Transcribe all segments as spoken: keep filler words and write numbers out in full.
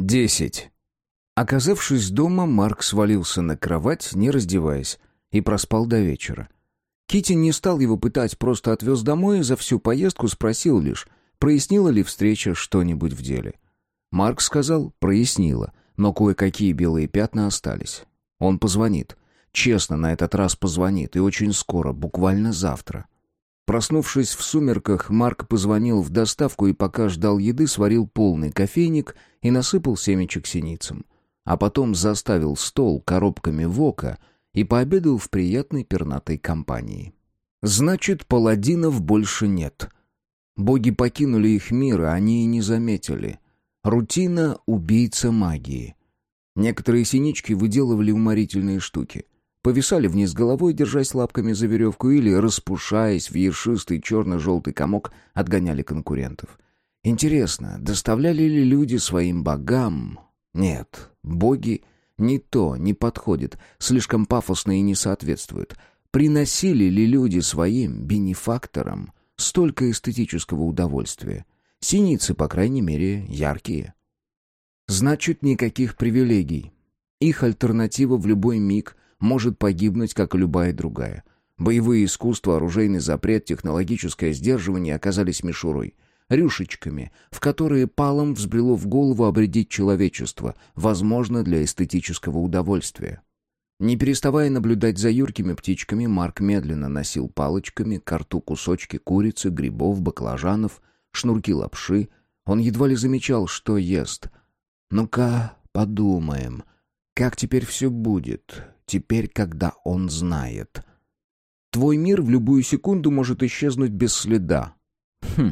Десять. Оказавшись дома, Марк свалился на кровать, не раздеваясь, и проспал до вечера. Китин не стал его пытать, просто отвез домой и за всю поездку спросил лишь, прояснила ли встреча что-нибудь в деле. Марк сказал, прояснила, но кое-какие белые пятна остались. Он позвонит. Честно, на этот раз позвонит, и очень скоро, буквально завтра. Проснувшись в сумерках, Марк позвонил в доставку и пока ждал еды, сварил полный кофейник и насыпал семечек синицам. А потом заставил стол коробками вока и пообедал в приятной пернатой компании. Значит, паладинов больше нет. Боги покинули их мир, а они и не заметили. Рутина — убийца магии. Некоторые синички выделывали уморительные штуки. Повисали вниз головой, держась лапками за веревку, или, распушаясь в ершистый черно-желтый комок, отгоняли конкурентов. Интересно, доставляли ли люди своим богам? Нет, боги не то, не подходят, слишком пафосно и не соответствуют. Приносили ли люди своим бенефакторам столько эстетического удовольствия? Синицы, по крайней мере, яркие. Значит, никаких привилегий. Их альтернатива в любой миг может погибнуть, как и любая другая. Боевые искусства, оружейный запрет, технологическое сдерживание оказались мишурой, рюшечками, в которые палом взбрело в голову обредить человечество, возможно, для эстетического удовольствия. Не переставая наблюдать за юркими птичками, Марк медленно носил палочками к рту кусочки курицы, грибов, баклажанов, шнурки лапши. Он едва ли замечал, что ест. «Ну-ка, подумаем, как теперь все будет, теперь, когда он знает?» Твой мир в любую секунду может исчезнуть без следа. Хм.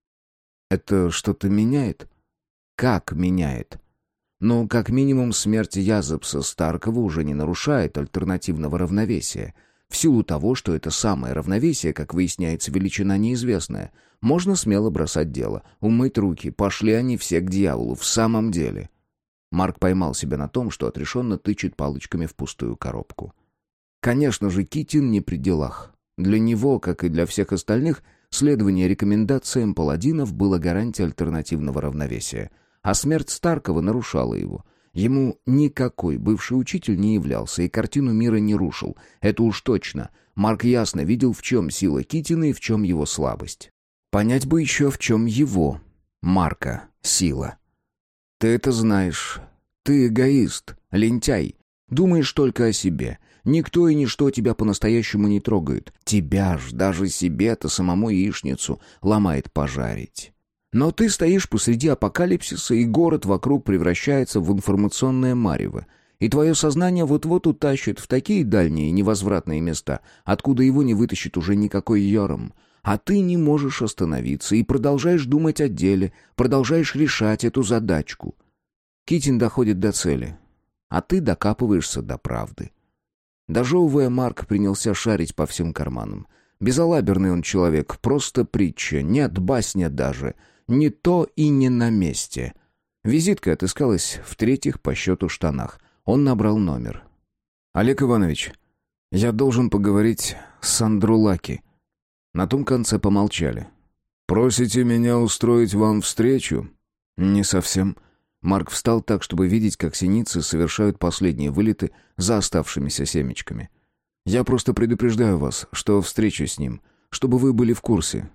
Это что-то меняет? Как меняет? Ну, как минимум, смерть Язепса Старкова уже не нарушает альтернативного равновесия. В силу того, что это самое равновесие, как выясняется, величина неизвестная, можно смело бросать дело, умыть руки, пошли они все к дьяволу, в самом деле. Марк поймал себя на том, что отрешенно тычет палочками в пустую коробку. Конечно же, Китин не при делах. Для него, как и для всех остальных, следование рекомендациям паладинов было гарантией альтернативного равновесия, а смерть Старкова нарушала его. Ему никакой бывший учитель не являлся и картину мира не рушил, это уж точно. Марк ясно видел, в чем сила Китина и в чем его слабость. Понять бы еще, в чем его, Марка, сила. Ты это знаешь. Ты эгоист, лентяй, думаешь только о себе. Никто и ничто тебя по-настоящему не трогает. Тебя ж, даже себе-то, самому яичницу, ломает пожарить. Но ты стоишь посреди апокалипсиса, и город вокруг превращается в информационное марево. И твое сознание вот-вот утащит в такие дальние невозвратные места, откуда его не вытащит уже никакой Йором. А ты не можешь остановиться и продолжаешь думать о деле, продолжаешь решать эту задачку. Китин доходит до цели, а ты докапываешься до правды. Дожевывая, Марк принялся шарить по всем карманам. Безалаберный он человек, просто притча, нет, басня даже. Не то и не на месте. Визитка отыскалась в третьих по счету штанах. Он набрал номер. «Олег Иванович, я должен поговорить с Андрулаки». На том конце помолчали. «Просите меня устроить вам встречу?» «Не совсем». Марк встал так, чтобы видеть, как синицы совершают последние вылеты за оставшимися семечками. «Я просто предупреждаю вас, что встреча с ним, чтобы вы были в курсе».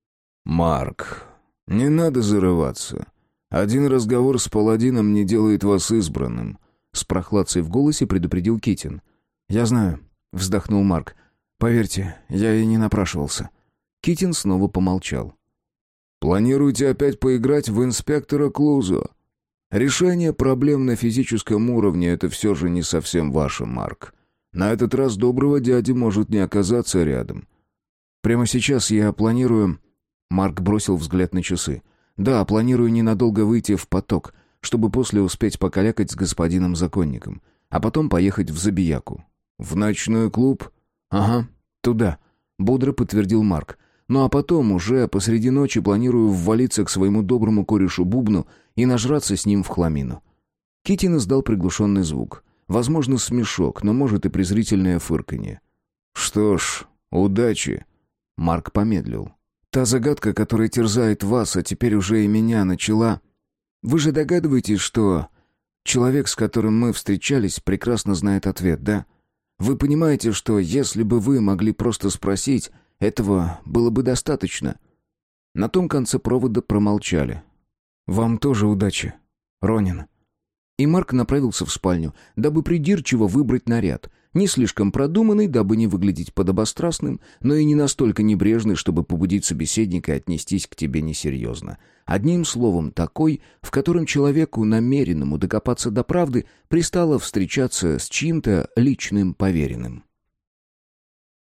«Марк, не надо зарываться. Один разговор с паладином не делает вас избранным», — с прохладцей в голосе предупредил Китин. «Я знаю», — вздохнул Марк. «Поверьте, я и не напрашивался». Китин снова помолчал. «Планируете опять поиграть в инспектора Клузо? Решение проблем на физическом уровне — это все же не совсем ваше, Марк. На этот раз доброго дяди может не оказаться рядом. Прямо сейчас я планирую...» Марк бросил взгляд на часы. «Да, планирую ненадолго выйти в поток, чтобы после успеть покалякать с господином законником, а потом поехать в Забияку». «В ночной клуб?» «Ага, туда», — бодро подтвердил Марк. «Ну а потом, уже посреди ночи, планирую ввалиться к своему доброму корешу Бубну и нажраться с ним в хламину». Китин издал приглушенный звук. Возможно, смешок, но, может, и презрительное фырканье. «Что ж, удачи!» Марк помедлил. «Та загадка, которая терзает вас, а теперь уже и меня, начала... Вы же догадываетесь, что Человек, с которым мы встречались, прекрасно знает ответ, да? Вы понимаете, что если бы вы могли просто спросить, этого было бы достаточно?» На том конце провода промолчали. «Вам тоже удачи, Ронин». И Марк направился в спальню, дабы придирчиво выбрать наряд. Не слишком продуманный, дабы не выглядеть подобострастным, но и не настолько небрежный, чтобы побудить собеседника и отнестись к тебе несерьезно. Одним словом, такой, в котором человеку, намеренному докопаться до правды, пристало встречаться с чьим-то личным поверенным.